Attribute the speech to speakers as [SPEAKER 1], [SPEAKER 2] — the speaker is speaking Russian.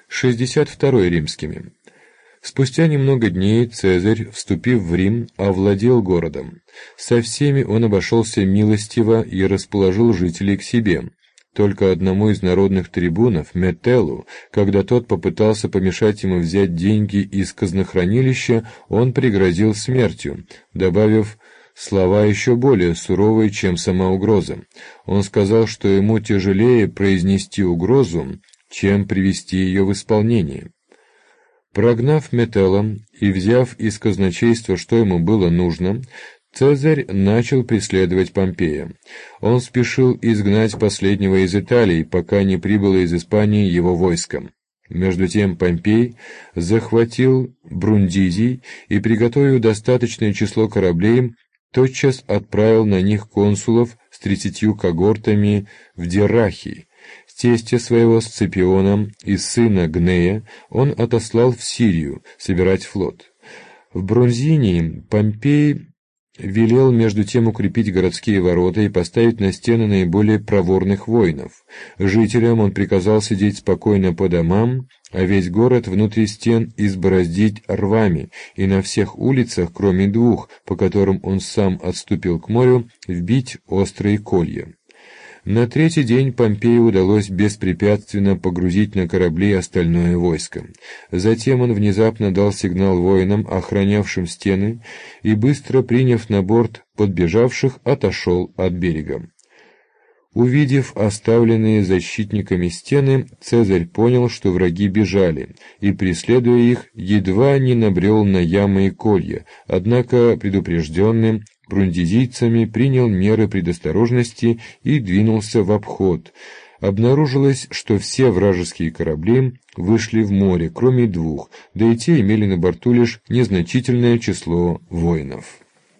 [SPEAKER 1] 62 римскими. Спустя немного дней Цезарь, вступив в Рим, овладел городом. Со всеми он обошелся милостиво и расположил жителей к себе. Только одному из народных трибунов, Метеллу, когда тот попытался помешать ему взять деньги из казнохранилища, он пригрозил смертью, добавив слова еще более суровые, чем сама угроза. Он сказал, что ему тяжелее произнести угрозу, чем привести ее в исполнение. Прогнав Метелла и взяв из казначейства, что ему было нужно, Цезарь начал преследовать Помпея. Он спешил изгнать последнего из Италии, пока не прибыло из Испании его войско. Между тем Помпей захватил Брундизий и, приготовив достаточное число кораблей, тотчас отправил на них консулов с 30 когортами в Диррахий. Тестя своего Сципиона и сына Гнея он отослал в Сирию собирать флот. В Брунзинии Помпей велел между тем укрепить городские ворота и поставить на стены наиболее проворных воинов. Жителям он приказал сидеть спокойно по домам, а весь город внутри стен избороздить рвами, и на всех улицах, кроме 2, по которым он сам отступил к морю, вбить острые колья. На 3-й день Помпею удалось беспрепятственно погрузить на корабли остальное войско. Затем он внезапно дал сигнал воинам, охранявшим стены, и, быстро приняв на борт подбежавших, отошел от берега. Увидев оставленные защитниками стены, Цезарь понял, что враги бежали, и, преследуя их, едва не набрел на ямы и колья, однако, предупрежденным брундизийцами, принял меры предосторожности и двинулся в обход. Обнаружилось, что все вражеские корабли вышли в море, кроме 2, да и те имели на борту лишь незначительное число воинов.